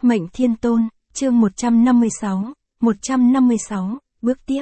Mệnh Thiên Tôn, chương 156, bước tiếp.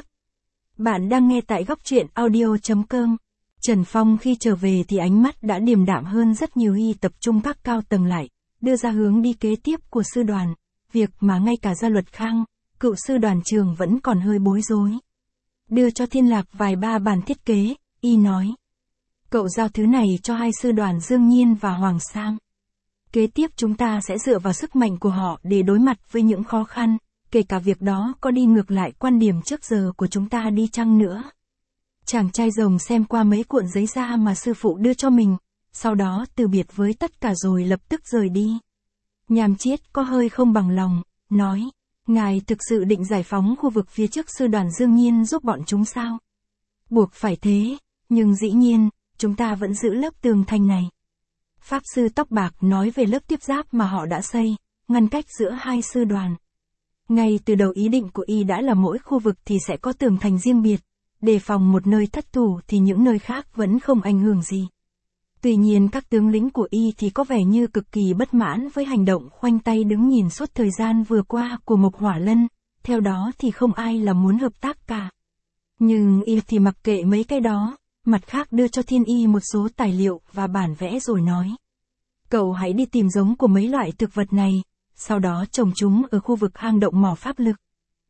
Bạn đang nghe tại góc truyện audio.com. Trần Phong khi trở về thì ánh mắt đã điềm đạm hơn rất nhiều, y tập trung các cao tầng lại, đưa ra hướng đi kế tiếp của sư đoàn, việc mà ngay cả Gia Luật Khang, cựu sư đoàn trưởng vẫn còn hơi bối rối. Đưa cho Thiên Lạc vài ba bản thiết kế, y nói. Cậu giao thứ này cho hai sư đoàn Dương Nhiên và Hoàng Sam. Kế tiếp chúng ta sẽ dựa vào sức mạnh của họ để đối mặt với những khó khăn, kể cả việc đó có đi ngược lại quan điểm trước giờ của chúng ta đi chăng nữa. Chàng trai rồng xem qua mấy cuộn giấy da mà sư phụ đưa cho mình, sau đó từ biệt với tất cả rồi lập tức rời đi. Nham Chiết có hơi không bằng lòng, nói, ngài thực sự định giải phóng khu vực phía trước sư đoàn Dương Nhiên giúp bọn chúng sao? Buộc phải thế, nhưng dĩ nhiên, chúng ta vẫn giữ lớp tường thành này. Pháp sư tóc bạc nói về lớp tiếp giáp mà họ đã xây, ngăn cách giữa hai sư đoàn. Ngay từ đầu ý định của y đã là mỗi khu vực thì sẽ có tường thành riêng biệt, đề phòng một nơi thất thủ thì những nơi khác vẫn không ảnh hưởng gì. Tuy nhiên các tướng lĩnh của y thì có vẻ như cực kỳ bất mãn với hành động khoanh tay đứng nhìn suốt thời gian vừa qua của Mộc Hỏa Lân, theo đó thì không ai là muốn hợp tác cả. Nhưng y thì mặc kệ mấy cái đó, mặt khác đưa cho Thiên Y một số tài liệu và bản vẽ rồi nói. Cậu hãy đi tìm giống của mấy loại thực vật này, sau đó trồng chúng ở khu vực hang động mỏ pháp lực.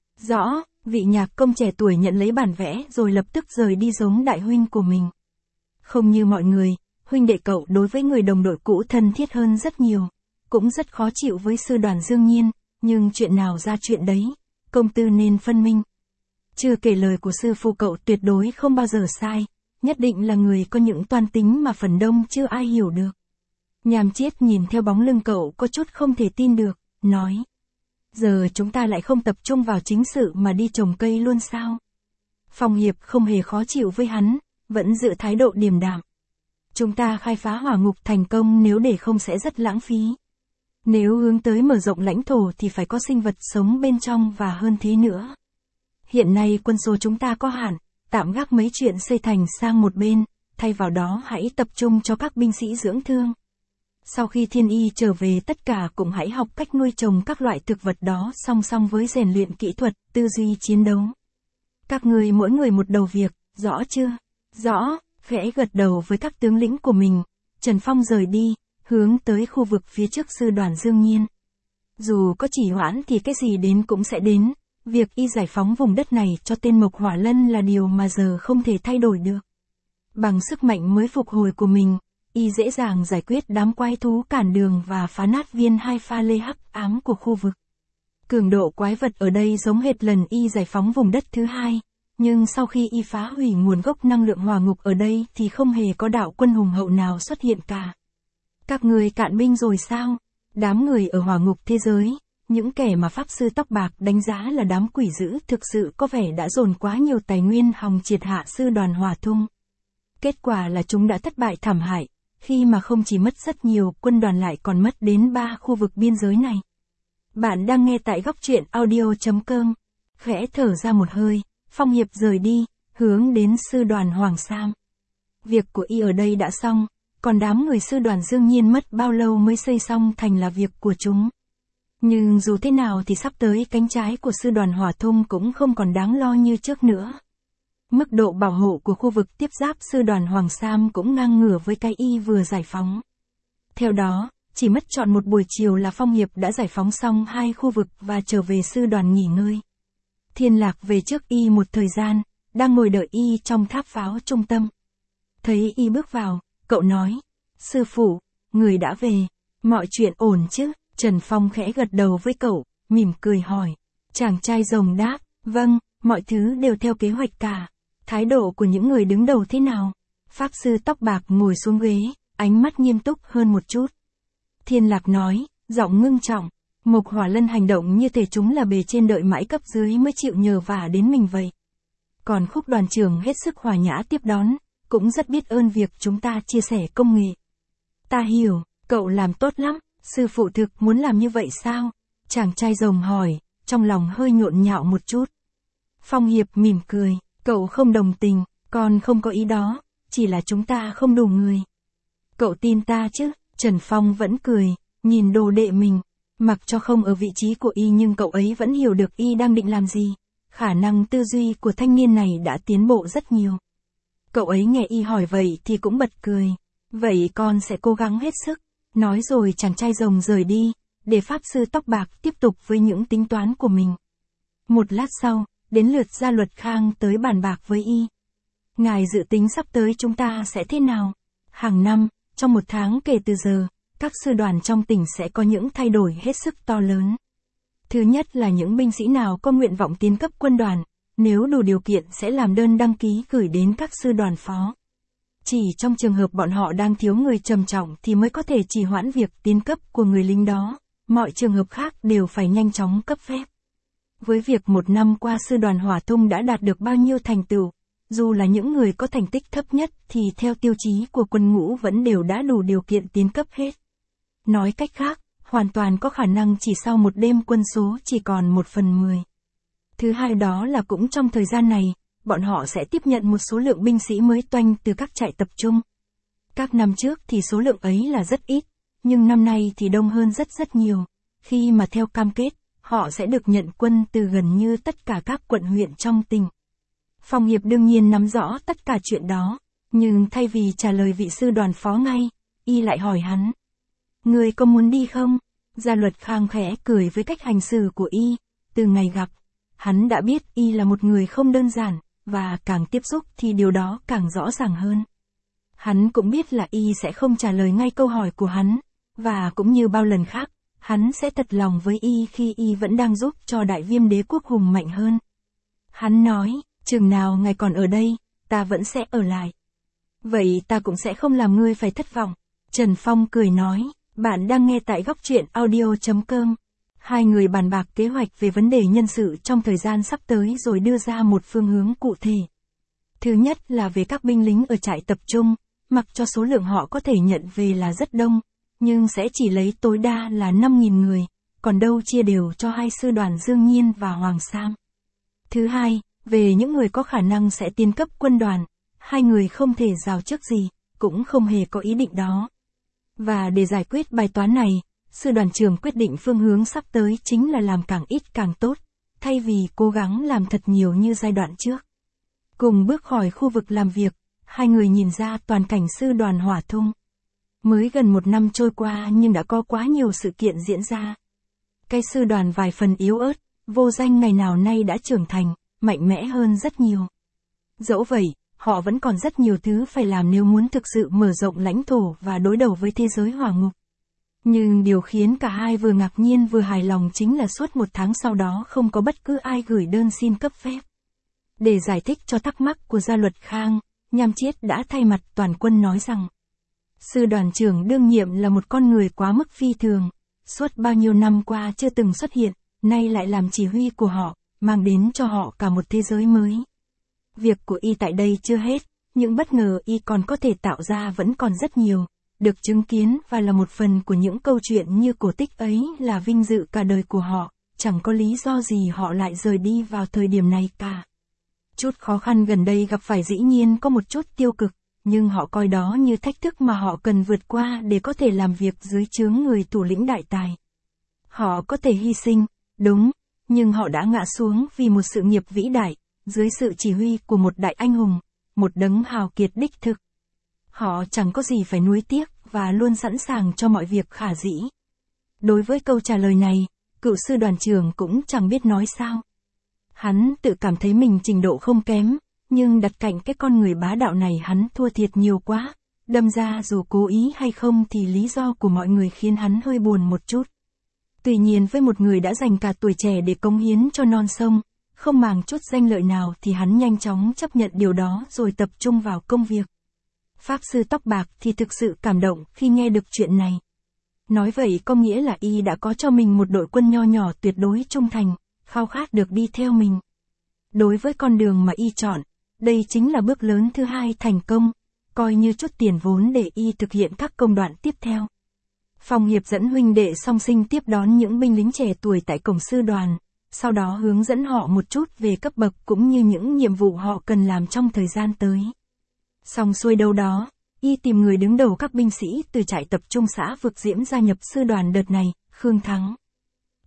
Rõ, vị nhạc công trẻ tuổi nhận lấy bản vẽ rồi lập tức rời đi giống đại huynh của mình. Không như mọi người, huynh đệ cậu đối với người đồng đội cũ thân thiết hơn rất nhiều, cũng rất khó chịu với sư đoàn Dương Nhiên, nhưng chuyện nào ra chuyện đấy, công tư nên phân minh. Chưa kể lời của sư phụ cậu tuyệt đối không bao giờ sai, nhất định là người có những toan tính mà phần đông chưa ai hiểu được. Nham Chiết nhìn theo bóng lưng cậu có chút không thể tin được, nói. Giờ chúng ta lại không tập trung vào chính sự mà đi trồng cây luôn sao? Phong Hiệp không hề khó chịu với hắn, vẫn giữ thái độ điềm đạm. Chúng ta khai phá hỏa ngục thành công nếu để không sẽ rất lãng phí. Nếu hướng tới mở rộng lãnh thổ thì phải có sinh vật sống bên trong và hơn thế nữa. Hiện nay quân số chúng ta có hạn, tạm gác mấy chuyện xây thành sang một bên, thay vào đó hãy tập trung cho các binh sĩ dưỡng thương. Sau khi Thiên Y trở về tất cả cũng hãy học cách nuôi trồng các loại thực vật đó song song với rèn luyện kỹ thuật, tư duy chiến đấu. Các người mỗi người một đầu việc, rõ chưa? Rõ, khẽ gật đầu với các tướng lĩnh của mình, Trần Phong rời đi, hướng tới khu vực phía trước sư đoàn Dương Nhiên. Dù có trì hoãn thì cái gì đến cũng sẽ đến, việc y giải phóng vùng đất này cho tên Mộc Hỏa Lân là điều mà giờ không thể thay đổi được. Bằng sức mạnh mới phục hồi của mình, y dễ dàng giải quyết đám quái thú cản đường và phá nát viên hai pha lê hắc ám của khu vực. Cường độ quái vật ở đây giống hệt lần y giải phóng vùng đất thứ hai, nhưng sau khi y phá hủy nguồn gốc năng lượng hỏa ngục ở đây thì không hề có đạo quân hùng hậu nào xuất hiện cả. Các người cạn binh rồi sao? Đám người ở hỏa ngục thế giới, những kẻ mà Pháp sư tóc bạc đánh giá là đám quỷ dữ thực sự có vẻ đã dồn quá nhiều tài nguyên hòng triệt hạ sư đoàn Hỏa Thung. Kết quả là chúng đã thất bại thảm hại, khi mà không chỉ mất rất nhiều quân đoàn lại còn mất đến 3 khu vực biên giới này. Bạn đang nghe tại góc truyện audio.com. Khẽ thở ra một hơi, Phong Hiệp rời đi, hướng đến sư đoàn Hoàng Sam. Việc của y ở đây đã xong, còn đám người sư đoàn Dương Nhiên mất bao lâu mới xây xong thành là việc của chúng. Nhưng dù thế nào thì sắp tới cánh trái của sư đoàn Hỏa Thung cũng không còn đáng lo như trước nữa. Mức độ bảo hộ của khu vực tiếp giáp sư đoàn Hoàng Sam cũng ngang ngửa với cái y vừa giải phóng. Theo đó, chỉ mất trọn một buổi chiều là Phong Hiệp đã giải phóng xong hai khu vực và trở về sư đoàn nghỉ ngơi. Thiên Lạc về trước y một thời gian, đang ngồi đợi y trong tháp pháo trung tâm. Thấy y bước vào, cậu nói, sư phụ, người đã về, mọi chuyện ổn chứ? Trần Phong khẽ gật đầu với cậu, mỉm cười hỏi. Chàng trai rồng đáp, vâng, mọi thứ đều theo kế hoạch cả. Thái độ của những người đứng đầu thế nào? Pháp sư tóc bạc ngồi xuống ghế, ánh mắt nghiêm túc hơn một chút. Thiên Lạc nói, giọng ngưng trọng, Mộc Hỏa Lân hành động như thể chúng là bề trên đợi mãi cấp dưới mới chịu nhờ vả đến mình vậy. Còn Khúc đoàn trưởng hết sức hòa nhã tiếp đón, cũng rất biết ơn việc chúng ta chia sẻ công nghệ. Ta hiểu, cậu làm tốt lắm, sư phụ thực muốn làm như vậy sao? Chàng trai rồng hỏi, trong lòng hơi nhộn nhạo một chút. Phong Hiệp mỉm cười, cậu không đồng tình, con không có ý đó, chỉ là chúng ta không đủ người. Cậu tin ta chứ? Trần Phong vẫn cười, nhìn đồ đệ mình. Mặc cho không ở vị trí của y nhưng cậu ấy vẫn hiểu được y đang định làm gì. Khả năng tư duy của thanh niên này đã tiến bộ rất nhiều. Cậu ấy nghe y hỏi vậy thì cũng bật cười. Vậy con sẽ cố gắng hết sức. Nói rồi chàng trai rồng rời đi, để Pháp Sư Tóc Bạc tiếp tục với những tính toán của mình. Một lát sau, đến lượt Gia Luật Khang tới bàn bạc với y. Ngài dự tính sắp tới chúng ta sẽ thế nào? Hàng năm, trong 1 tháng kể từ giờ, các sư đoàn trong tỉnh sẽ có những thay đổi hết sức to lớn. Thứ nhất là những binh sĩ nào có nguyện vọng tiến cấp quân đoàn, nếu đủ điều kiện sẽ làm đơn đăng ký gửi đến các sư đoàn phó. Chỉ trong trường hợp bọn họ đang thiếu người trầm trọng thì mới có thể trì hoãn việc tiến cấp của người lính đó, mọi trường hợp khác đều phải nhanh chóng cấp phép. Với việc 1 năm qua sư đoàn Hỏa Tung đã đạt được bao nhiêu thành tựu, dù là những người có thành tích thấp nhất thì theo tiêu chí của quân ngũ vẫn đều đã đủ điều kiện tiến cấp hết. Nói cách khác, hoàn toàn có khả năng chỉ sau một đêm quân số chỉ còn 1/10. Thứ hai đó là cũng trong thời gian này, bọn họ sẽ tiếp nhận một số lượng binh sĩ mới toanh từ các trại tập trung. Các năm trước thì số lượng ấy là rất ít, nhưng năm nay thì đông hơn rất nhiều, khi mà theo cam kết, họ sẽ được nhận quân từ gần như tất cả các quận huyện trong tỉnh. Phong Hiệp đương nhiên nắm rõ tất cả chuyện đó, nhưng thay vì trả lời vị sư đoàn phó ngay, y lại hỏi hắn. Người có muốn đi không? Gia Luật Khang khẽ cười với cách hành xử của y, từ ngày gặp, hắn đã biết y là một người không đơn giản, và càng tiếp xúc thì điều đó càng rõ ràng hơn. Hắn cũng biết là y sẽ không trả lời ngay câu hỏi của hắn, và cũng như bao lần khác, hắn sẽ thật lòng với y khi y vẫn đang giúp cho Đại Viêm Đế quốc hùng mạnh hơn. Hắn nói, chừng nào ngài còn ở đây, ta vẫn sẽ ở lại. Vậy ta cũng sẽ không làm ngươi phải thất vọng. Trần Phong cười nói, bạn đang nghe tại Góc Truyện Audio.com. Hai người bàn bạc kế hoạch về vấn đề nhân sự trong thời gian sắp tới rồi đưa ra một phương hướng cụ thể. Thứ nhất là về các binh lính ở trại tập trung, mặc cho số lượng họ có thể nhận về là rất đông, nhưng sẽ chỉ lấy tối đa là 5.000 người, còn đâu chia đều cho hai sư đoàn Dương Nhiên và Hoàng Sam. Thứ hai, về những người có khả năng sẽ tiến cấp quân đoàn, hai người không thể rào trước gì, cũng không hề có ý định đó. Và để giải quyết bài toán này, sư đoàn trưởng quyết định phương hướng sắp tới chính là làm càng ít càng tốt, thay vì cố gắng làm thật nhiều như giai đoạn trước. Cùng bước khỏi khu vực làm việc, hai người nhìn ra toàn cảnh sư đoàn Hỏa Tung. Mới gần 1 năm trôi qua nhưng đã có quá nhiều sự kiện diễn ra. Cái sư đoàn vài phần yếu ớt, vô danh ngày nào nay đã trưởng thành, mạnh mẽ hơn rất nhiều. Dẫu vậy, họ vẫn còn rất nhiều thứ phải làm nếu muốn thực sự mở rộng lãnh thổ và đối đầu với thế giới hỏa ngục. Nhưng điều khiến cả hai vừa ngạc nhiên vừa hài lòng chính là suốt 1 tháng sau đó không có bất cứ ai gửi đơn xin cấp phép. Để giải thích cho thắc mắc của Gia Luật Khang, Nham Chiết đã thay mặt toàn quân nói rằng, sư đoàn trưởng đương nhiệm là một con người quá mức phi thường, suốt bao nhiêu năm qua chưa từng xuất hiện, nay lại làm chỉ huy của họ, mang đến cho họ cả một thế giới mới. Việc của y tại đây chưa hết, những bất ngờ y còn có thể tạo ra vẫn còn rất nhiều, được chứng kiến và là một phần của những câu chuyện như cổ tích ấy là vinh dự cả đời của họ, chẳng có lý do gì họ lại rời đi vào thời điểm này cả. Chút khó khăn gần đây gặp phải dĩ nhiên có một chút tiêu cực, nhưng họ coi đó như thách thức mà họ cần vượt qua để có thể làm việc dưới trướng người thủ lĩnh đại tài. Họ có thể hy sinh, đúng, nhưng họ đã ngã xuống vì một sự nghiệp vĩ đại, dưới sự chỉ huy của một đại anh hùng, một đấng hào kiệt đích thực. Họ chẳng có gì phải nuối tiếc và luôn sẵn sàng cho mọi việc khả dĩ. Đối với câu trả lời này, cựu sư đoàn trưởng cũng chẳng biết nói sao. Hắn tự cảm thấy mình trình độ không kém, nhưng đặt cạnh cái con người bá đạo này hắn thua thiệt nhiều quá, đâm ra dù cố ý hay không thì lý do của mọi người khiến hắn hơi buồn một chút. Tuy nhiên với một người đã dành cả tuổi trẻ để cống hiến cho non sông, không màng chút danh lợi nào thì hắn nhanh chóng chấp nhận điều đó rồi tập trung vào công việc. Pháp sư Tóc Bạc thì thực sự cảm động khi nghe được chuyện này. Nói vậy có nghĩa là y đã có cho mình một đội quân nho nhỏ tuyệt đối trung thành, khao khát được đi theo mình. Đối với con đường mà y chọn, đây chính là bước lớn thứ hai thành công, coi như chút tiền vốn để y thực hiện các công đoạn tiếp theo. Phong Hiệp dẫn huynh đệ song sinh tiếp đón những binh lính trẻ tuổi tại cổng sư đoàn, sau đó hướng dẫn họ một chút về cấp bậc cũng như những nhiệm vụ họ cần làm trong thời gian tới. Xong xuôi đâu đó, y tìm người đứng đầu các binh sĩ từ trại tập trung xã Vực Diễm gia nhập sư đoàn đợt này, Khương Thắng.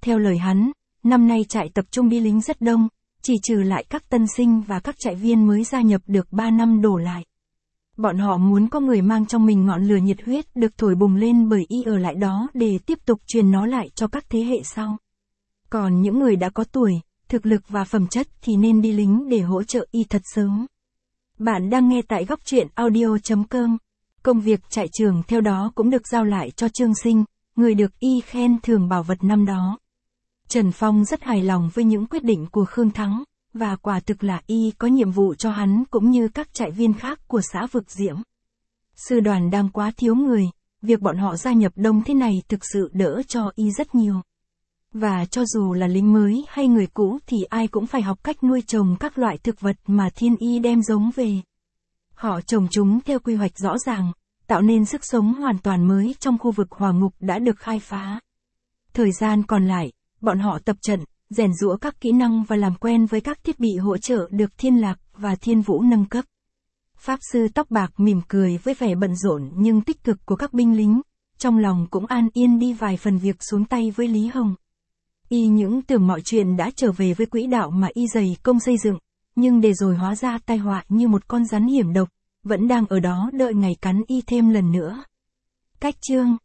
Theo lời hắn, năm nay trại tập trung binh lính rất đông, chỉ trừ lại các tân sinh và các trại viên mới gia nhập được 3 năm đổ lại. Bọn họ muốn có người mang trong mình ngọn lửa nhiệt huyết được thổi bùng lên bởi y ở lại đó để tiếp tục truyền nó lại cho các thế hệ sau. Còn những người đã có tuổi, thực lực và phẩm chất thì nên đi lính để hỗ trợ y thật sớm. Bạn đang nghe tại góc truyện audio.com. Công việc trại trường theo đó cũng được giao lại cho Trương Sinh, người được y khen thưởng bảo vật năm đó. Trần Phong rất hài lòng với những quyết định của Khương Thắng, và quả thực là y có nhiệm vụ cho hắn cũng như các trại viên khác của xã Vực Diễm. Sư đoàn đang quá thiếu người, việc bọn họ gia nhập đông thế này thực sự đỡ cho y rất nhiều. Và cho dù là lính mới hay người cũ thì ai cũng phải học cách nuôi trồng các loại thực vật mà thiên y đem giống về. Họ trồng chúng theo quy hoạch rõ ràng, tạo nên sức sống hoàn toàn mới trong khu vực hỏa ngục đã được khai phá. Thời gian còn lại, bọn họ tập trận, rèn giũa các kỹ năng và làm quen với các thiết bị hỗ trợ được Thiên Lạc và Thiên Vũ nâng cấp. Pháp sư tóc bạc mỉm cười với vẻ bận rộn nhưng tích cực của các binh lính, trong lòng cũng an yên đi vài phần việc xuống tay với Lý Hồng. Y những tưởng mọi chuyện đã trở về với quỹ đạo mà y dày công xây dựng, nhưng để rồi hóa ra tai họa như một con rắn hiểm độc, vẫn đang ở đó đợi ngày cắn y thêm lần nữa. Cách chương